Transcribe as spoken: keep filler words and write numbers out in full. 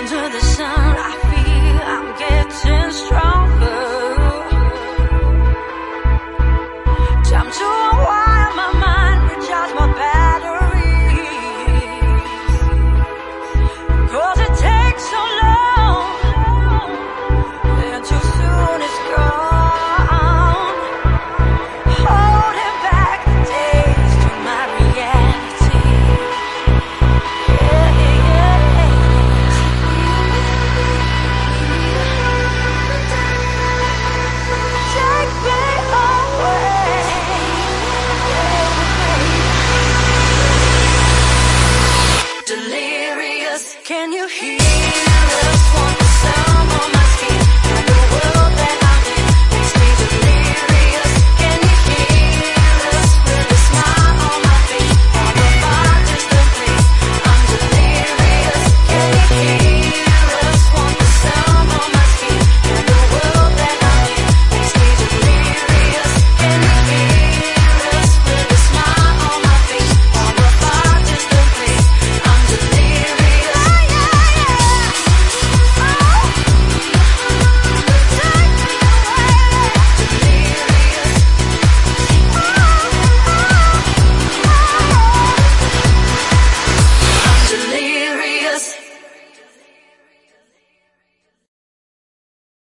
under the sun, I feel I'm getting stronger. Time to unwind my mind, recharge my batteries. Cause it takes so long, and too soon it's gone. Holding back the days to my reality. Yeah, yeah, yeah. Take me away. Delirious, can you hear us?